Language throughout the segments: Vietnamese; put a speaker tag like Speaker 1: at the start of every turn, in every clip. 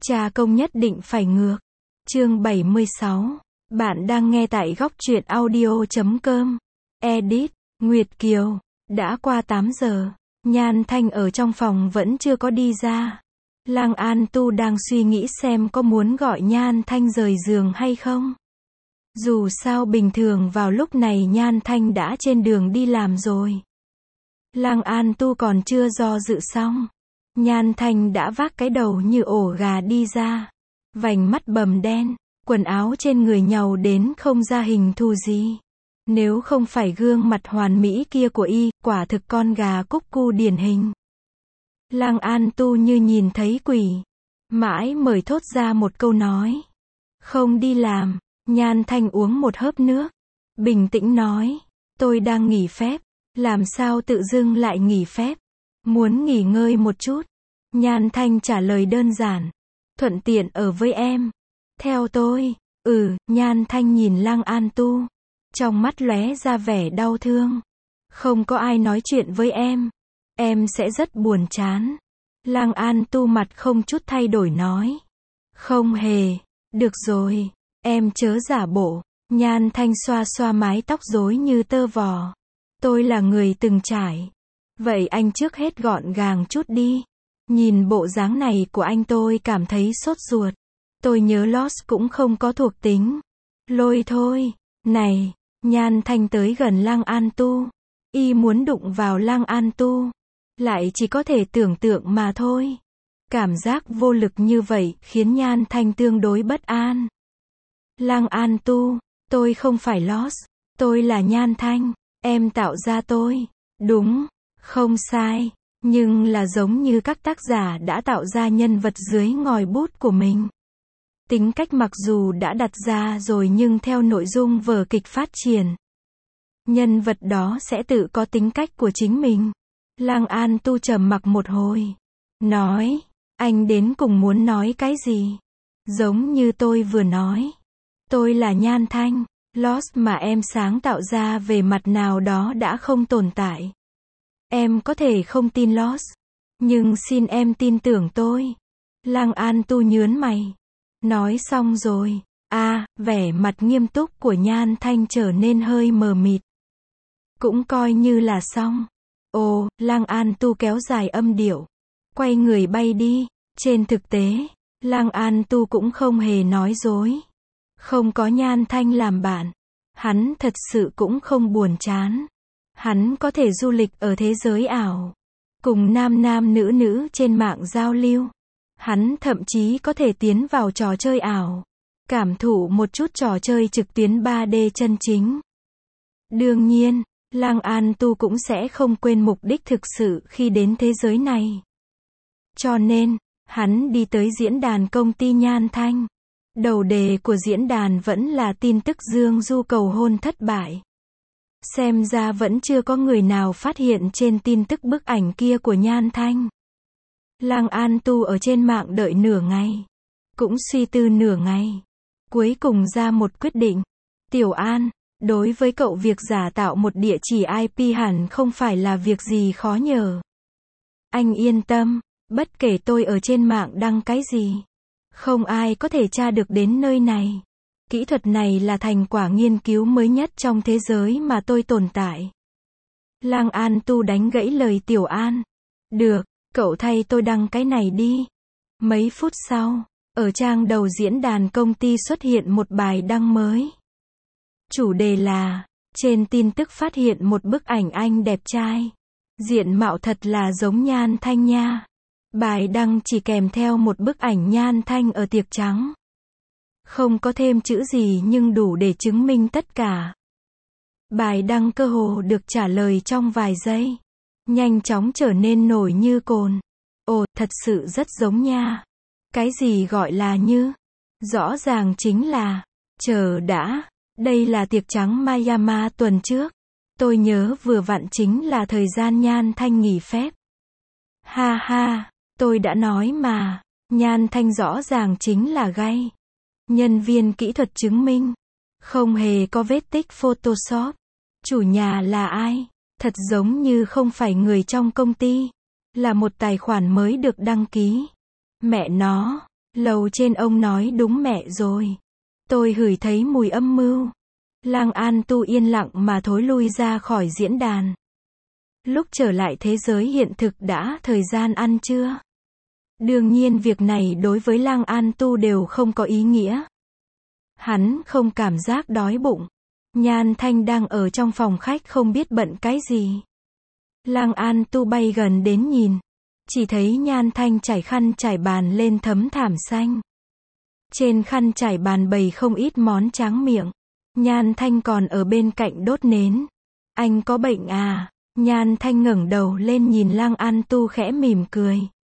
Speaker 1: Cha công nhất định phải ngược. Chương 76. Bạn đang nghe tại góc truyện audio.com. Edit, Nguyệt Kiều. Đã qua 8 giờ. Nhan Thanh ở trong phòng vẫn chưa có đi ra. Lăng An Tu đang suy nghĩ xem có muốn gọi Nhan Thanh rời giường hay không. Dù sao bình thường vào lúc này Nhan Thanh đã trên đường đi làm rồi. Lăng An Tu còn chưa do dự xong. Nhan Thanh đã vác cái đầu như ổ gà đi ra. Vành mắt bầm đen, quần áo trên người nhàu đến không ra hình thù gì. Nếu không phải gương mặt hoàn mỹ kia của y, quả thực con gà cúc cu điển hình. Lăng An Tu như nhìn thấy quỷ. Mãi mới thốt ra một câu nói. Không đi làm. Nhan Thanh uống một hớp nước. Bình tĩnh nói. Tôi đang nghỉ phép. Làm sao tự dưng lại nghỉ phép? Muốn nghỉ ngơi một chút. Nhan Thanh trả lời đơn giản. Thuận tiện ở với em. Theo tôi. Nhan Thanh nhìn Lăng An Tu. Trong mắt lóe ra vẻ đau thương. Không có ai nói chuyện với em. Em sẽ rất buồn chán. Lăng An Tu mặt không chút thay đổi nói. Không hề. Được rồi. Em chớ giả bộ. Nhan Thanh xoa xoa mái tóc rối như tơ vò. Tôi là người từng trải. Vậy anh trước hết gọn gàng chút đi. Nhìn bộ dáng này của anh tôi cảm thấy sốt ruột. Tôi nhớ Lost cũng không có thuộc tính. Lôi thôi. Này. Nhan Thanh tới gần Lăng An Tu. Y muốn đụng vào Lăng An Tu. Lại chỉ có thể tưởng tượng mà thôi. Cảm giác vô lực như vậy khiến Nhan Thanh tương đối bất an. Lăng An Tu. Tôi không phải Lost. Tôi là Nhan Thanh. Em tạo ra tôi. Đúng. Không sai. Nhưng là giống như các tác giả đã tạo ra nhân vật dưới ngòi bút của mình. Tính cách mặc dù đã đặt ra rồi nhưng theo nội dung vở kịch phát triển. Nhân vật đó sẽ tự có tính cách của chính mình. Lăng An Tu trầm mặc một hồi. Nói. Anh đến cùng muốn nói cái gì? Giống như tôi vừa nói. Tôi là Nhan Thanh. Lost mà em sáng tạo ra về mặt nào đó đã không tồn tại. Em có thể không tin Lost. Nhưng xin em tin tưởng tôi. Lăng An Tu nhớn mày. Nói xong rồi. Vẻ mặt nghiêm túc của Nhan Thanh trở nên hơi mờ mịt. Cũng coi như là xong. Lăng An Tu kéo dài âm điệu. Quay người bay đi. Trên thực tế, Lăng An Tu cũng không hề nói dối. Không có Nhan Thanh làm bạn. Hắn thật sự cũng không buồn chán. Hắn có thể du lịch ở thế giới ảo. Cùng nam nam nữ nữ trên mạng giao lưu. Hắn thậm chí có thể tiến vào trò chơi ảo. Cảm thụ một chút trò chơi trực tuyến 3D chân chính. Đương nhiên, Lăng An Tu cũng sẽ không quên mục đích thực sự khi đến thế giới này. Cho nên, hắn đi tới diễn đàn công ty Nhan Thanh. Đầu đề của diễn đàn vẫn là tin tức Dương Du cầu hôn thất bại. Xem ra vẫn chưa có người nào phát hiện trên tin tức bức ảnh kia của Nhan Thanh. Lăng An Tu ở trên mạng đợi nửa ngày. Cũng suy tư nửa ngày. Cuối cùng ra một quyết định. Tiểu An, đối với cậu việc giả tạo một địa chỉ IP hẳn không phải là việc gì khó nhờ. Anh yên tâm, bất kể tôi ở trên mạng đăng cái gì. Không ai có thể tra được đến nơi này. Kỹ thuật này là thành quả nghiên cứu mới nhất trong thế giới mà tôi tồn tại. Lăng An Tu đánh gãy lời Tiểu An. Được, cậu thay tôi đăng cái này đi. Mấy phút sau, ở trang đầu diễn đàn công ty xuất hiện một bài đăng mới. Chủ đề là, trên tin tức phát hiện một bức ảnh anh đẹp trai. Diện mạo thật là giống Nhan Thanh nha. Bài đăng chỉ kèm theo một bức ảnh Nhan Thanh ở tiệc trắng. Không có thêm chữ gì nhưng đủ để chứng minh tất cả. Bài đăng cơ hồ được trả lời trong vài giây. Nhanh chóng trở nên nổi như cồn. Thật sự rất giống nha. Cái gì gọi là như? Rõ ràng chính là, chờ đã, đây là tiệc trắng Mayama tuần trước. Tôi nhớ vừa vặn chính là thời gian Nhan Thanh nghỉ phép. Ha ha, tôi đã nói mà, Nhan Thanh rõ ràng chính là gay. Nhân viên kỹ thuật chứng minh. Không hề có vết tích Photoshop. Chủ nhà là ai? Thật giống như không phải người trong công ty. Là một tài khoản mới được đăng ký. Mẹ nó, Lầu trên ông nói đúng mẹ rồi. Tôi hửi thấy mùi âm mưu. Lang An Tu yên lặng mà thối lui ra khỏi diễn đàn. Lúc trở lại thế giới hiện thực đã thời gian ăn trưa. Đương nhiên việc này đối với Lang An Tu đều không có ý nghĩa. Hắn không cảm giác đói bụng. Nhan Thanh đang ở trong phòng khách không biết bận cái gì. Lang An Tu bay gần đến nhìn. Chỉ thấy Nhan Thanh trải khăn trải bàn lên thấm thảm xanh. Trên khăn trải bàn bày không ít món tráng miệng. Nhan Thanh còn ở bên cạnh đốt nến. Anh có bệnh à? Nhan Thanh ngẩng đầu lên nhìn Lang An Tu khẽ mỉm cười.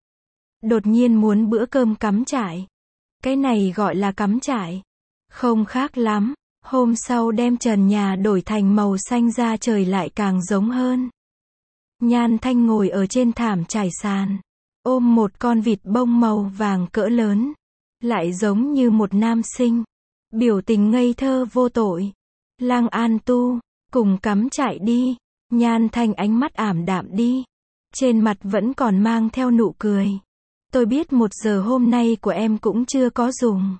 Speaker 1: Đột nhiên muốn bữa cơm cắm trại. Cái này gọi là cắm trại. Không khác lắm. Hôm sau đem trần nhà đổi thành màu xanh da trời lại càng giống hơn. Nhan Thanh ngồi ở trên thảm trải sàn. Ôm một con vịt bông màu vàng cỡ lớn. Lại giống như một nam sinh. Biểu tình ngây thơ vô tội. Lang An Tu, cùng cắm trại đi. Nhan Thanh ánh mắt ảm đạm đi. Trên mặt vẫn còn mang theo nụ cười. Tôi biết 1 giờ hôm nay của em cũng chưa có dùng.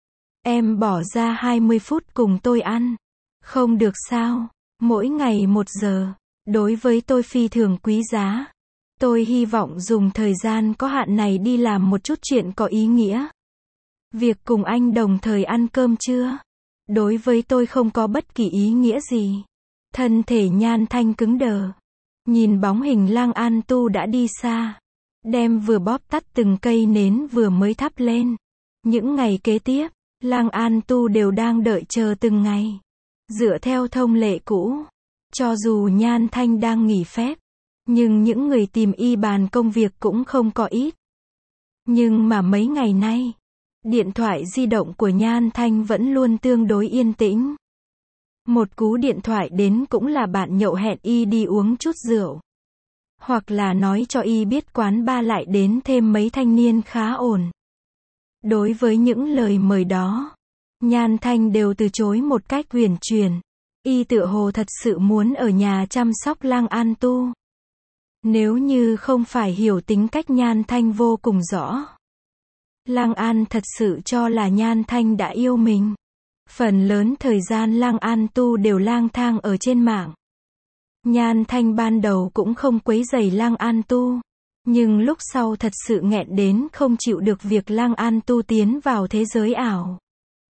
Speaker 1: Em bỏ ra 20 phút cùng tôi ăn. Không được sao? Mỗi ngày 1 giờ. Đối với tôi phi thường quý giá. Tôi hy vọng dùng thời gian có hạn này đi làm một chút chuyện có ý nghĩa. Việc cùng anh đồng thời ăn cơm trưa. Đối với tôi không có bất kỳ ý nghĩa gì. Thân thể Nhan Thanh cứng đờ. Nhìn bóng hình Lang An Tu đã đi xa. Đem vừa bóp tắt từng cây nến vừa mới thắp lên. Những ngày kế tiếp, Lang An Tu đều đang đợi chờ từng ngày. Dựa theo thông lệ cũ. Cho dù Nhan Thanh đang nghỉ phép. Nhưng những người tìm y bàn công việc cũng không có ít. Nhưng mà mấy ngày nay, điện thoại di động của Nhan Thanh vẫn luôn tương đối yên tĩnh. Một cú điện thoại đến cũng là bạn nhậu hẹn y đi uống chút rượu. Hoặc là nói cho y biết quán bar lại đến thêm mấy thanh niên khá ổn. Đối với những lời mời đó, Nhan Thanh đều từ chối một cách uyển chuyển. Y tựa hồ thật sự muốn ở nhà chăm sóc Lang An Tu. Nếu như không phải hiểu tính cách Nhan Thanh vô cùng rõ. Lang An thật sự cho là Nhan Thanh đã yêu mình. Phần lớn thời gian Lang An Tu đều lang thang ở trên mạng. Nhan Thanh ban đầu cũng không quấy rầy Lang An Tu. Nhưng lúc sau thật sự nghẹn đến không chịu được việc Lang An Tu tiến vào thế giới ảo.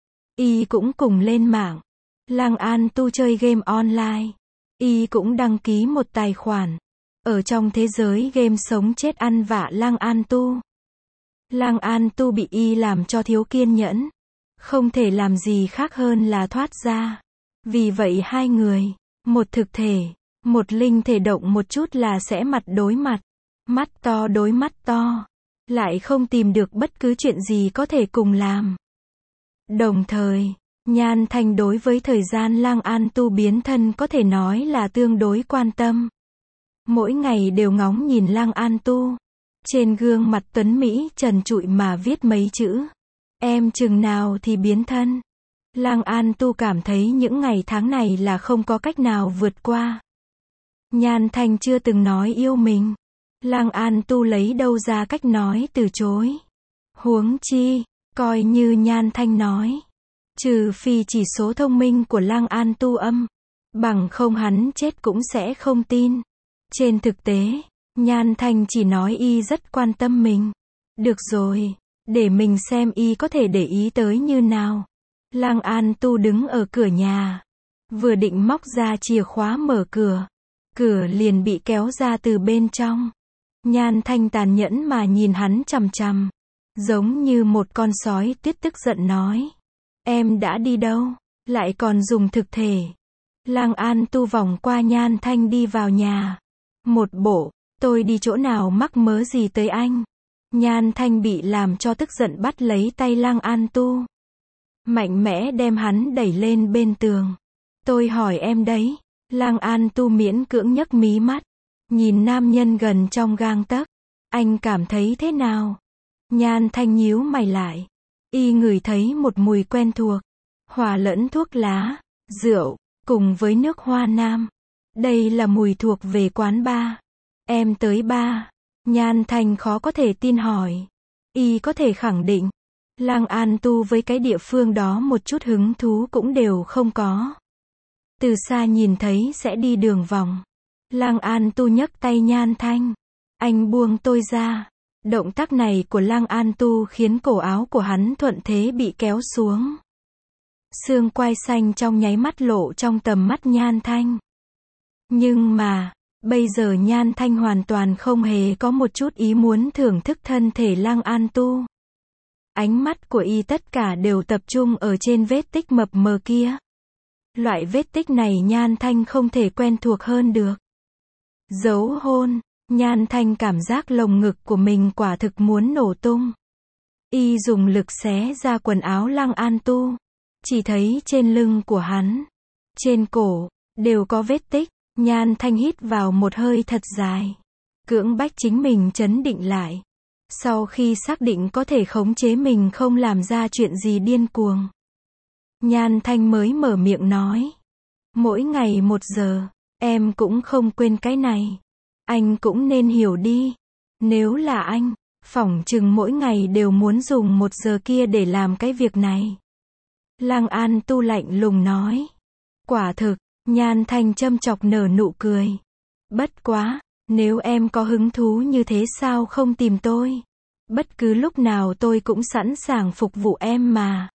Speaker 1: Y cũng cùng lên mạng. Lang An Tu chơi game online. Y cũng đăng ký một tài khoản. Ở trong thế giới game sống chết ăn vạ Lang An Tu. Lang An Tu bị y làm cho thiếu kiên nhẫn. Không thể làm gì khác hơn là thoát ra. Vì vậy hai người, một thực thể, một linh thể động một chút là sẽ mặt đối mặt. Mắt to đối mắt to. Lại không tìm được bất cứ chuyện gì có thể cùng làm. Đồng thời, Nhan Thanh đối với thời gian Lang An Tu biến thân có thể nói là tương đối quan tâm. Mỗi ngày đều ngóng nhìn Lang An Tu. Trên gương mặt tuấn Mỹ trần trụi mà viết mấy chữ. Em chừng nào thì biến thân. Lang An Tu cảm thấy những ngày tháng này là không có cách nào vượt qua. Nhan Thanh chưa từng nói yêu mình. Lang An Tu lấy đâu ra cách nói từ chối. Huống chi, coi như Nhan Thanh nói. Trừ phi chỉ số thông minh của Lang An Tu âm. Bằng không hắn chết cũng sẽ không tin. Trên thực tế, Nhan Thanh chỉ nói y rất quan tâm mình. Được rồi, để mình xem y có thể để ý tới như nào. Lang An Tu đứng ở cửa nhà. Vừa định móc ra chìa khóa mở cửa. Cửa liền bị kéo ra từ bên trong. Nhan Thanh tàn nhẫn mà nhìn hắn chằm chằm. Giống như một con sói tuyết tức giận nói. Em đã đi đâu? Lại còn dùng thực thể. Lang An Tu vòng qua Nhan Thanh đi vào nhà. Một bộ, tôi đi chỗ nào mắc mớ gì tới anh? Nhan Thanh bị làm cho tức giận bắt lấy tay Lang An Tu. Mạnh mẽ đem hắn đẩy lên bên tường. Tôi hỏi em đấy. Lang An Tu miễn cưỡng nhấc mí mắt. Nhìn nam nhân gần trong gang tấc. Anh cảm thấy thế nào? Nhan Thanh nhíu mày lại. Y ngửi thấy một mùi quen thuộc. Hòa lẫn thuốc lá, rượu, cùng với nước hoa nam. Đây là mùi thuộc về quán bar. Em tới bar. Nhan Thanh khó có thể tin hỏi. Y có thể khẳng định. Lăng An Tu với cái địa phương đó một chút hứng thú cũng đều không có. Từ xa nhìn thấy sẽ đi đường vòng. Lăng An Tu nhấc tay Nhan Thanh. Anh buông tôi ra. Động tác này của Lăng An Tu khiến cổ áo của hắn thuận thế bị kéo xuống. Xương quai xanh trong nháy mắt lộ trong tầm mắt Nhan Thanh. Nhưng mà, bây giờ Nhan Thanh hoàn toàn không hề có một chút ý muốn thưởng thức thân thể Lăng An Tu. Ánh mắt của y tất cả đều tập trung ở trên vết tích mập mờ kia. Loại vết tích này Nhan Thanh không thể quen thuộc hơn được. Dấu hôn, Nhan Thanh cảm giác lồng ngực của mình quả thực muốn nổ tung. Y dùng lực xé ra quần áo Lăng An Tu. Chỉ thấy trên lưng của hắn, trên cổ, đều có vết tích. Nhan Thanh hít vào một hơi thật dài. Cưỡng bách chính mình trấn định lại. Sau khi xác định có thể khống chế mình không làm ra chuyện gì điên cuồng, Nhan Thanh mới mở miệng nói. Mỗi ngày 1 giờ, em cũng không quên cái này. Anh cũng nên hiểu đi. Nếu là anh, phỏng chừng mỗi ngày đều muốn dùng 1 giờ kia để làm cái việc này. Lăng An Tu lạnh lùng nói. Quả thực, Nhan Thanh châm chọc nở nụ cười. Bất quá, nếu em có hứng thú như thế sao không tìm tôi? Bất cứ lúc nào tôi cũng sẵn sàng phục vụ em mà.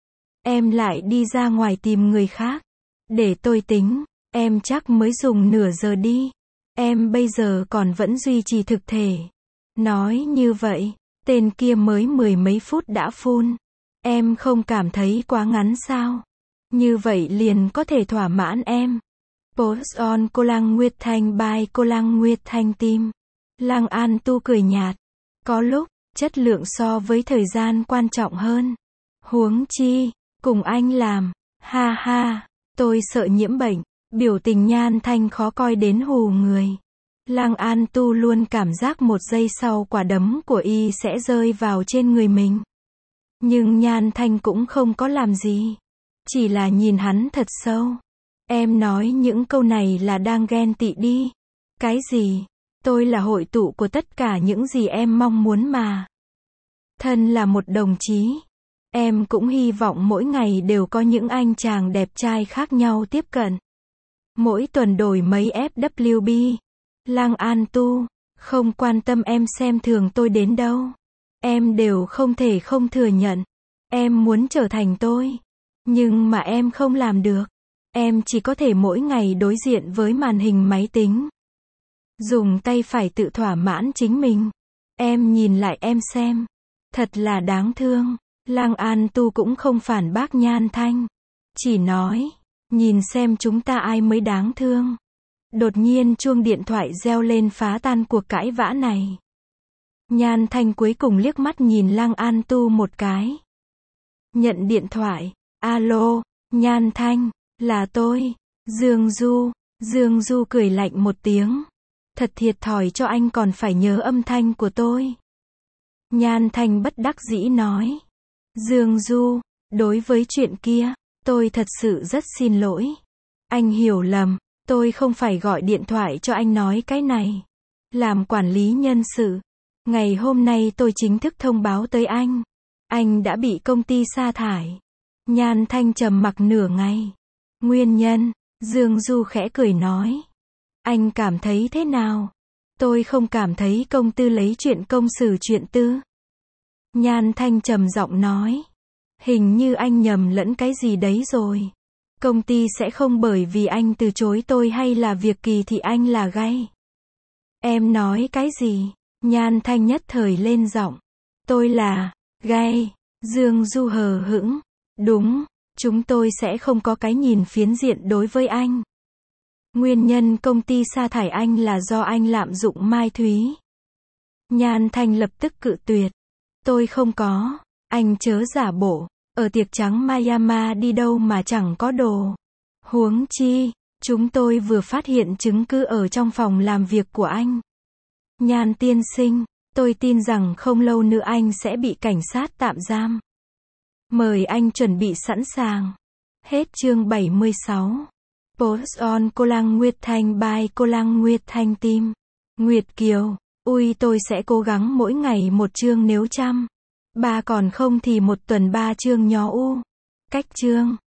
Speaker 1: Em lại đi ra ngoài tìm người khác. Để tôi tính, em chắc mới dùng nửa giờ đi. Em bây giờ còn vẫn duy trì thực thể. Nói như vậy, tên kia mới 10 mấy phút đã phun. Em không cảm thấy quá ngắn sao? Như vậy liền có thể thỏa mãn em. Post on Cô Lăng Nguyệt Thanh by Cô Lăng Nguyệt Thanh Team. Lăng An Tu cười nhạt. Có lúc, chất lượng so với thời gian quan trọng hơn. Huống chi, cùng anh làm. Ha ha, tôi sợ nhiễm bệnh. Biểu tình Nhan Thanh khó coi đến hù người. Lăng An Tu luôn cảm giác 1 giây sau quả đấm của y sẽ rơi vào trên người mình. Nhưng Nhan Thanh cũng không có làm gì. Chỉ là nhìn hắn thật sâu. Em nói những câu này là đang ghen tị đi. Cái gì? Tôi là hội tụ của tất cả những gì em mong muốn mà. Thân là một đồng chí. Em cũng hy vọng mỗi ngày đều có những anh chàng đẹp trai khác nhau tiếp cận. Mỗi tuần đổi mấy FWB. Lăng An Tu, không quan tâm em xem thường tôi đến đâu. Em đều không thể không thừa nhận. Em muốn trở thành tôi. Nhưng mà em không làm được. Em chỉ có thể mỗi ngày đối diện với màn hình máy tính. Dùng tay phải tự thỏa mãn chính mình. Em nhìn lại em xem. Thật là đáng thương. Lăng An Tu cũng không phản bác Nhan Thanh. Chỉ nói, nhìn xem chúng ta ai mới đáng thương. Đột nhiên chuông điện thoại reo lên phá tan cuộc cãi vã này. Nhan Thanh cuối cùng liếc mắt nhìn Lăng An Tu một cái. Nhận điện thoại. Alo, Nhan Thanh, là tôi, Dương Du. Dương Du cười lạnh một tiếng. Thật thiệt thòi cho anh còn phải nhớ âm thanh của tôi. Nhan Thanh bất đắc dĩ nói. Dương Du, đối với chuyện kia, tôi thật sự rất xin lỗi. Anh hiểu lầm, tôi không phải gọi điện thoại cho anh nói cái này. Làm quản lý nhân sự, ngày hôm nay tôi chính thức thông báo tới anh. Anh đã bị công ty sa thải. Nhan Thanh trầm mặc nửa ngày. Nguyên nhân, Dương Du khẽ cười nói. Anh cảm thấy thế nào? Tôi không cảm thấy công tư lấy chuyện công xử chuyện tư. Nhan Thanh trầm giọng nói. Hình như anh nhầm lẫn cái gì đấy rồi. Công ty sẽ không bởi vì anh từ chối tôi hay là việc kỳ thị anh là gay. Em nói cái gì? Nhan Thanh nhất thời lên giọng. Tôi là gay. Dương Du hờ hững. Đúng, chúng tôi sẽ không có cái nhìn phiến diện đối với anh. Nguyên nhân công ty sa thải anh là do anh lạm dụng Mai Thúy. Nhan Thanh lập tức cự tuyệt. Tôi không có, anh chớ giả bộ, ở tiệc trắng Mayama đi đâu mà chẳng có đồ. Huống chi, chúng tôi vừa phát hiện chứng cứ ở trong phòng làm việc của anh. Nhan tiên sinh, tôi tin rằng không lâu nữa anh sẽ bị cảnh sát tạm giam. Mời anh chuẩn bị sẵn sàng. Hết chương 76. Post on Cô Lăng Nguyệt Thanh by Cô Lăng Nguyệt Thanh Team. Nguyệt Kiều, ui tôi sẽ cố gắng mỗi ngày 1 chương nếu chăm. Ba còn không thì một tuần 3 chương nhó u. Cách chương